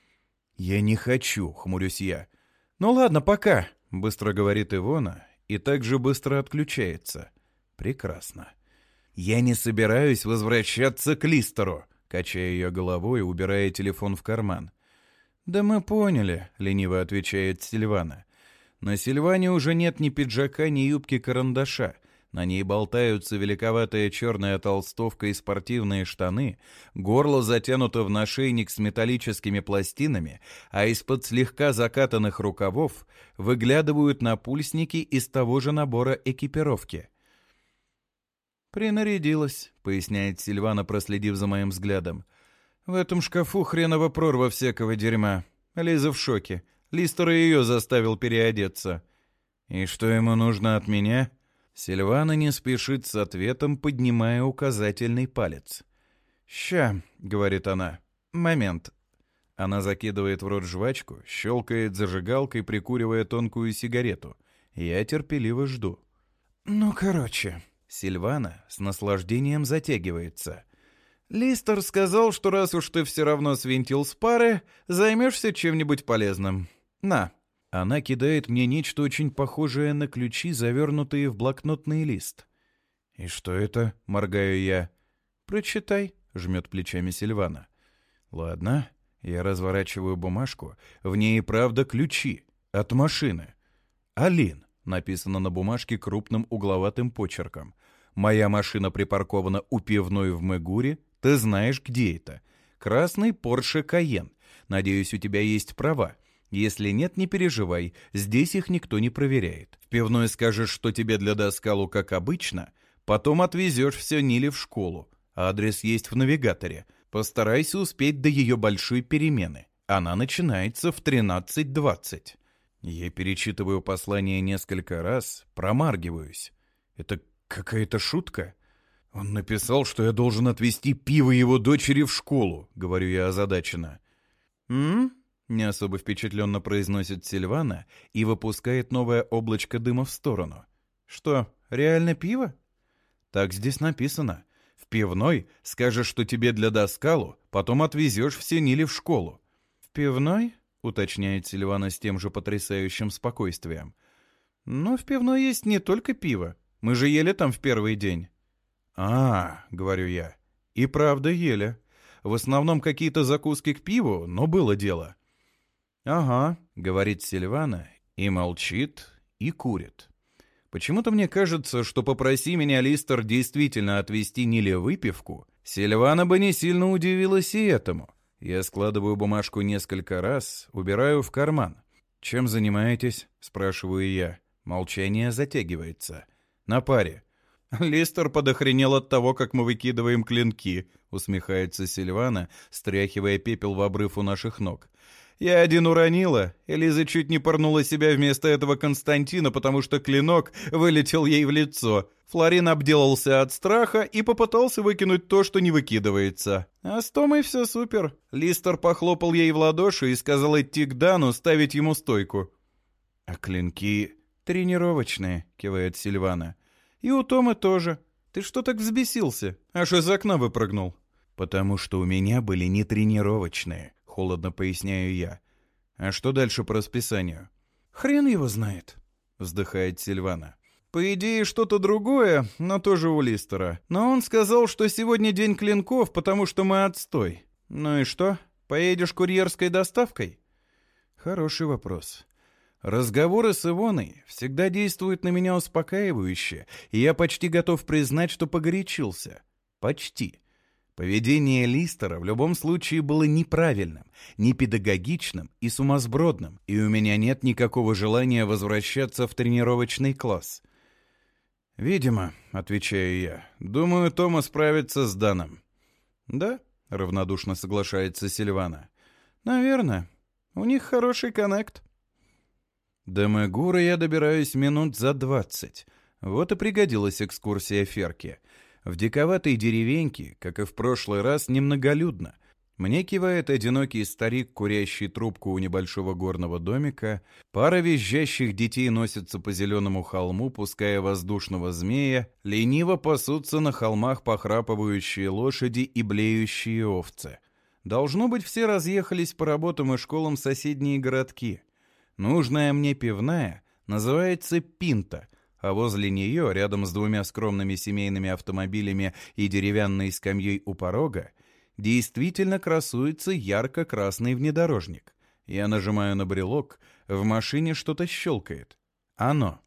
«Я не хочу», — хмурюсь я. «Ну ладно, пока», — быстро говорит Ивона и также быстро отключается. «Прекрасно». «Я не собираюсь возвращаться к Листеру», — качая ее головой, убирая телефон в карман. «Да мы поняли», — лениво отвечает Сильвана. На Сильване уже нет ни пиджака, ни юбки-карандаша. На ней болтаются великоватая черная толстовка и спортивные штаны, горло затянуто в нашейник с металлическими пластинами, а из-под слегка закатанных рукавов выглядывают напульсники из того же набора экипировки. «Принарядилась», — поясняет Сильвана, проследив за моим взглядом. «В этом шкафу хреново прорва всякого дерьма. Лиза в шоке. Листер ее заставил переодеться». «И что ему нужно от меня?» Сильвана не спешит с ответом, поднимая указательный палец. «Ща», — говорит она, — «момент». Она закидывает в рот жвачку, щелкает зажигалкой, прикуривая тонкую сигарету. Я терпеливо жду. «Ну, короче», — Сильвана с наслаждением затягивается. «Листер сказал, что раз уж ты все равно свинтил с пары, займешься чем-нибудь полезным. На». Она кидает мне нечто очень похожее на ключи, завернутые в блокнотный лист. «И что это?» — моргаю я. «Прочитай», — жмет плечами Сильвана. «Ладно». Я разворачиваю бумажку. В ней и правда ключи. От машины. «Алин», — написано на бумажке крупным угловатым почерком. «Моя машина припаркована у пивной в Мегуре. Ты знаешь, где это. Красный Порше Кайен. Надеюсь, у тебя есть права. Если нет, не переживай, здесь их никто не проверяет. В пивной скажешь, что тебе для Даскалу как обычно, потом отвезешь все Ниле в школу. Адрес есть в навигаторе. Постарайся успеть до ее большой перемены. Она начинается в тринадцать двадцать. Я перечитываю послание несколько раз, промаргиваюсь. Это какая-то шутка? Он написал, что я должен отвезти пиво его дочери в школу, говорю я озадаченно. «М?» — не особо впечатленно произносит Сильвана и выпускает новое облачко дыма в сторону. «Что, реально пиво?» «Так здесь написано. В пивной скажешь, что тебе для Даскалу, потом отвезешь все Ниле в школу». «В пивной?» — уточняет Сильвана с тем же потрясающим спокойствием. «Ну, в пивной есть не только пиво. Мы же ели там в первый день». «А, — говорю я, — и правда ели. В основном какие-то закуски к пиву, но было дело». «Ага», — говорит Сильвана, и молчит, и курит. Почему-то мне кажется, что попроси меня Листер действительно отвезти Ниле выпивку, Сильвана бы не сильно удивилась и этому. Я складываю бумажку несколько раз, убираю в карман. «Чем занимаетесь?» — спрашиваю я. Молчание затягивается. «На паре». «Листер подохренел от того, как мы выкидываем клинки», — усмехается Сильвана, стряхивая пепел в обрыв у наших ног. «Я один уронила. Элиза чуть не порнула себя вместо этого Константина, потому что клинок вылетел ей в лицо. Флорин обделался от страха и попытался выкинуть то, что не выкидывается. А с Томой все супер. Листер похлопал ей в ладоши и сказал идти к Дану, ставить ему стойку». «А клинки «Тренировочные», — кивает Сильвана. «И у Тома тоже. Ты что так взбесился? Аж из окна выпрыгнул». «Потому что у меня были не тренировочные», — холодно поясняю я. «А что дальше по расписанию?» «Хрен его знает», — вздыхает Сильвана. «По идее, что-то другое, но тоже у Листера. Но он сказал, что сегодня день клинков, потому что мы отстой. Ну и что, поедешь курьерской доставкой?» Хороший вопрос. Разговоры с Ивоной всегда действуют на меня успокаивающе, и я почти готов признать, что погорячился. Почти. Поведение Листера в любом случае было неправильным, непедагогичным и сумасбродным, и у меня нет никакого желания возвращаться в тренировочный класс. «Видимо», — отвечаю я, — «думаю, Тома справится с Даном». «Да?» — равнодушно соглашается Сильвана. «Наверное. У них хороший коннект». До Мегуры я добираюсь минут за двадцать. Вот и пригодилась экскурсия Ферки. В диковатой деревеньке, как и в прошлый раз, немноголюдно. Мне кивает одинокий старик, курящий трубку у небольшого горного домика. Пара визжащих детей носится по зеленому холму, пуская воздушного змея. Лениво пасутся на холмах похрапывающие лошади и блеющие овцы. Должно быть, все разъехались по работам и школам в соседние городки. Нужная мне пивная называется «Пинта», а возле нее, рядом с двумя скромными семейными автомобилями и деревянной скамьей у порога, действительно красуется ярко-красный внедорожник. Я нажимаю на брелок, в машине что-то щелкает. Оно.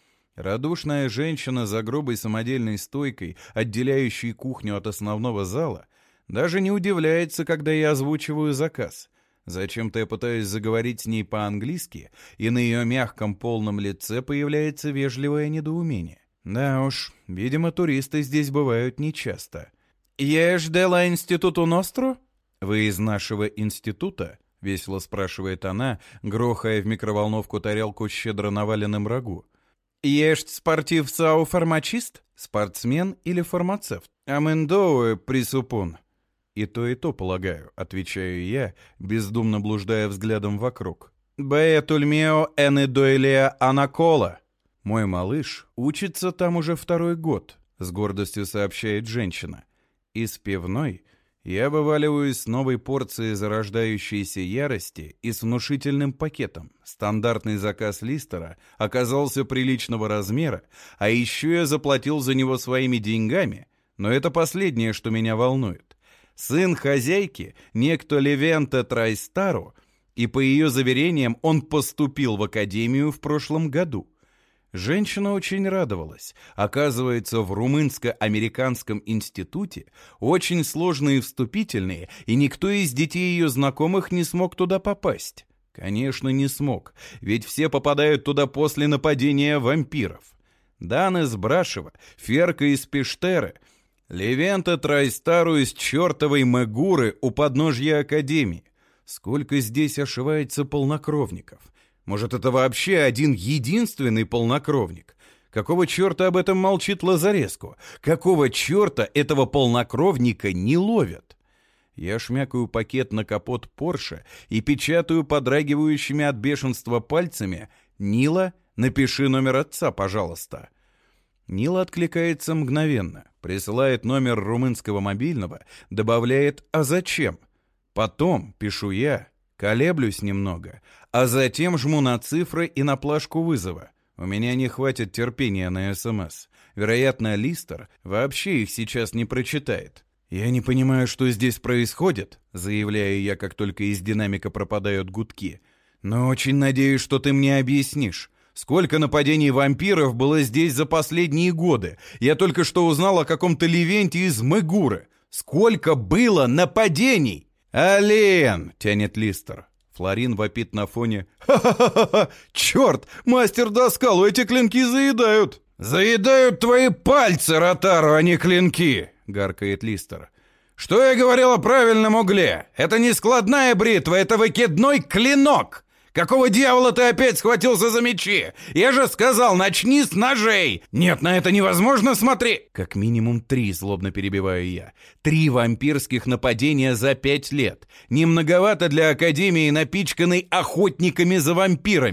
Радушная женщина за грубой самодельной стойкой, отделяющей кухню от основного зала, даже не удивляется, когда я озвучиваю заказ. Зачем-то я пытаюсь заговорить с ней по-английски, и на ее мягком полном лице появляется вежливое недоумение. Да уж, видимо, туристы здесь бывают нечасто. «Ешь дела институту ностру?» «Вы из нашего института?» — весело спрашивает она, грохая в микроволновку тарелку с щедро наваленным рагу. «Ешь спортивца у фармачист? Спортсмен или фармацевт? Амендоуэ присупун». «И то, и то, полагаю», — отвечаю я, бездумно блуждая взглядом вокруг. «Бээтульмео энедойлия анакола». «Мой малыш учится там уже второй год», — с гордостью сообщает женщина. Из пивной я вываливаюсь с новой порцией зарождающейся ярости и с внушительным пакетом. Стандартный заказ Листера оказался приличного размера, а еще я заплатил за него своими деньгами, но это последнее, что меня волнует. Сын хозяйки, некто Левенте Трайстару, и по ее заверениям он поступил в академию в прошлом году. Женщина очень радовалась. Оказывается, в румынско-американском институте очень сложные вступительные, и никто из детей ее знакомых не смог туда попасть. Конечно, не смог, ведь все попадают туда после нападения вампиров. Дан из Брашева, Ферка из Пештеры, Левенте Трайстару из чертовой Мегуры у подножья академии. Сколько здесь ошивается полнокровников? Может, это вообще один единственный полнокровник? Какого черта об этом молчит Лазареску? Какого черта этого полнокровника не ловят? Я шмякаю пакет на капот Порше и печатаю подрагивающими от бешенства пальцами: «Нила, напиши номер отца, пожалуйста». Нила откликается мгновенно, присылает номер румынского мобильного, добавляет «А зачем?». Потом, пишу я, колеблюсь немного, а затем жму на цифры и на плашку вызова. У меня не хватит терпения на СМС. Вероятно, Листер вообще их сейчас не прочитает. «Я не понимаю, что здесь происходит», — заявляю я, как только из динамика пропадают гудки. «Но очень надеюсь, что ты мне объяснишь. Сколько нападений вампиров было здесь за последние годы? Я только что узнал о каком-то Левенте из Мегуры. Сколько было нападений?» «Ален!» — тянет Листер. Флорин вопит на фоне: «Ха-ха-ха! Черт! Мастер Доскалу, эти клинки заедают!» «Заедают твои пальцы, Ротару, а не клинки!» — гаркает Листер. «Что я говорил о правильном угле? Это не складная бритва, это выкидной клинок! Какого дьявола ты опять схватился за мечи? Я же сказал, начни с ножей! Нет, на это невозможно, смотри!» Как минимум три, злобно перебиваю я. Три вампирских нападения за пять лет. Не многовато для академии, напичканной охотниками за вампирами.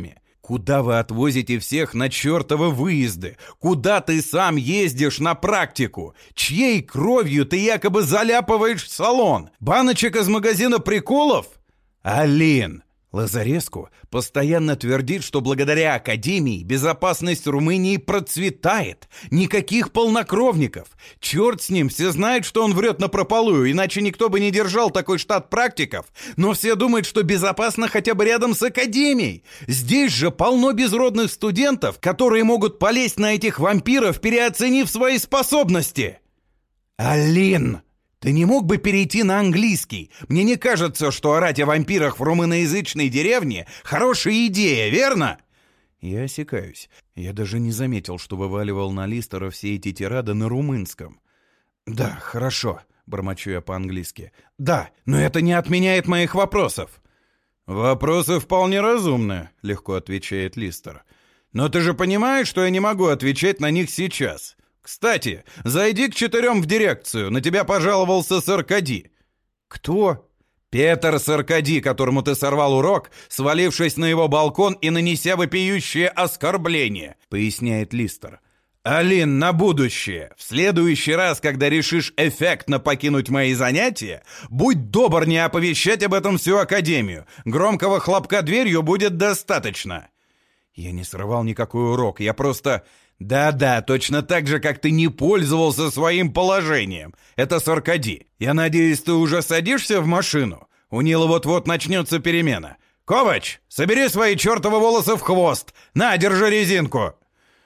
Куда вы отвозите всех на чертовы выезды? Куда ты сам ездишь на практику? Чьей кровью ты якобы заляпываешь салон? Баночек из магазина приколов? Алин! Лазареску постоянно твердит, что благодаря Академии безопасность Румынии процветает. Никаких полнокровников. Черт с ним, все знают, что он врет напропалую, иначе никто бы не держал такой штат практиков. Но все думают, что безопасно хотя бы рядом с Академией. Здесь же полно безродных студентов, которые могут полезть на этих вампиров, переоценив свои способности. Алин! Ты не мог бы перейти на английский? Мне не кажется, что орать о вампирах в румыноязычной деревне – хорошая идея, верно? Я осекаюсь. Я даже не заметил, что вываливал на Листера все эти тирады на румынском. Да, хорошо, бормочу я по-английски. Да, но это не отменяет моих вопросов. Вопросы вполне разумные, легко отвечает Листер. Но ты же понимаешь, что я не могу отвечать на них сейчас. Кстати, зайди к четырем в дирекцию, на тебя пожаловался Саркади. Кто? Петр Саркади, которому ты сорвал урок, свалившись на его балкон и нанеся вопиющее оскорбление, поясняет Листер. Алин, на будущее, в следующий раз, когда решишь эффектно покинуть мои занятия, будь добр не оповещать об этом всю Академию. Громкого хлопка дверью будет достаточно. Я не срывал никакой урок, я просто... Да-да, точно так же, как ты не пользовался своим положением. Это Саркади. Я надеюсь, ты уже садишься в машину? У Нила вот-вот начнется перемена. Ковач, собери свои чертовы волосы в хвост. На, держи резинку.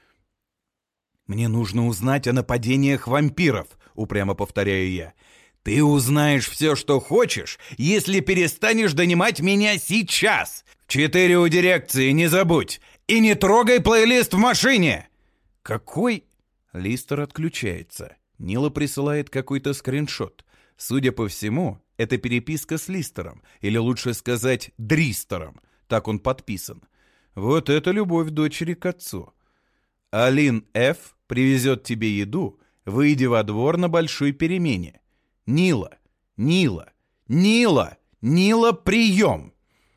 Мне нужно узнать о нападениях вампиров, упрямо повторяю я. Ты узнаешь все, что хочешь, если перестанешь донимать меня сейчас. Четыре у дирекции, не забудь. И не трогай плейлист в машине. Какой? Листер отключается. Нила присылает какой-то скриншот. Судя по всему, это переписка с Листером, или лучше сказать, Дристером. Так он подписан. Вот это любовь дочери к отцу. Алин Ф. привезет тебе еду, выйди во двор на большой перемене. Нила, Нила, Нила, Нила, прием!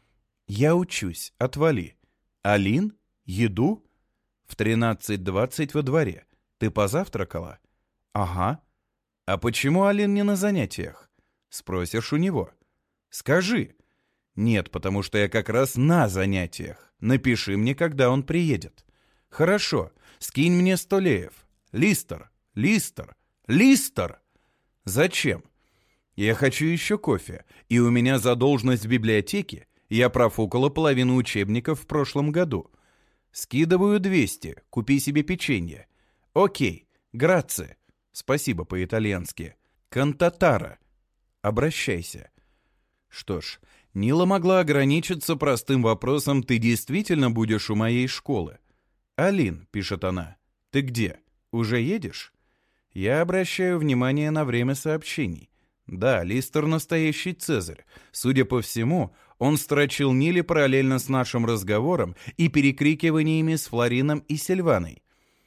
Я учусь, отвали. Алин, еду? В тринадцать двадцать во дворе. Ты позавтракала? Ага. А почему Алин не на занятиях? Спросишь у него. Скажи. Нет, потому что я как раз на занятиях. Напиши мне, когда он приедет. Хорошо. Скинь мне сто леев. Листер, Листер, Листер. Зачем? Я хочу еще кофе. И у меня задолженность в библиотеке. Я профукала половину учебников в прошлом году. Скидываю двести, купи себе печенье. Окей, граци. Спасибо по-итальянски. Кантатара. Обращайся. Что ж, Нила могла ограничиться простым вопросом: ты действительно будешь у моей школы? Алин, пишет она, ты где? Уже едешь? Я обращаю внимание на время сообщений. Да, Листер настоящий цезарь. Судя по всему, он строчил Ниле параллельно с нашим разговором и перекрикиваниями с Флорином и Сильваной.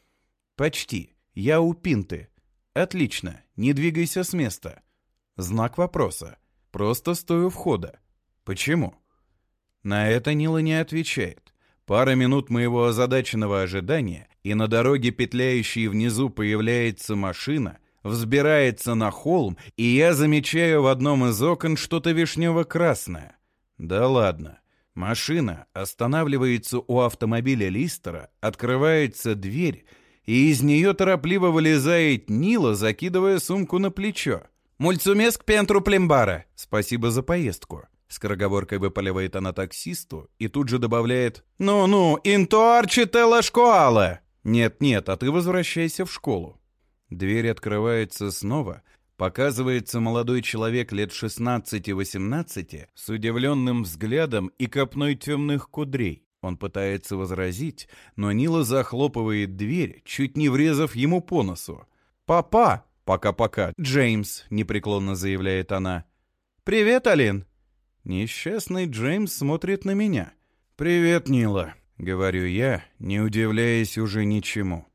Почти. Я у Пинты. Отлично. Не двигайся с места. Знак вопроса. Просто стою у входа. Почему? На это Нила не отвечает. Пара минут моего озадаченного ожидания, и на дороге, петляющей внизу, появляется машина, взбирается на холм, и я замечаю в одном из окон что-то вишнево-красное. Да ладно. Машина останавливается у автомобиля Листера, открывается дверь, и из нее торопливо вылезает Нила, закидывая сумку на плечо. «Мульцумеск пентру плембара!» «Спасибо за поездку!» Скороговоркой выпаливает она таксисту и тут же добавляет: «Ну-ну, интуарчите ла школа!» «Нет-нет, а ты возвращайся в школу». Дверь открывается снова, показывается молодой человек лет шестнадцати-восемнадцати с удивленным взглядом и копной темных кудрей. Он пытается возразить, но Нила захлопывает дверь, чуть не врезав ему по носу. «Папа!» «Пока-пока, Джеймс», — непреклонно заявляет она. «Привет, Алин». Несчастный Джеймс смотрит на меня. «Привет, Нила», — говорю я, не удивляясь уже ничему.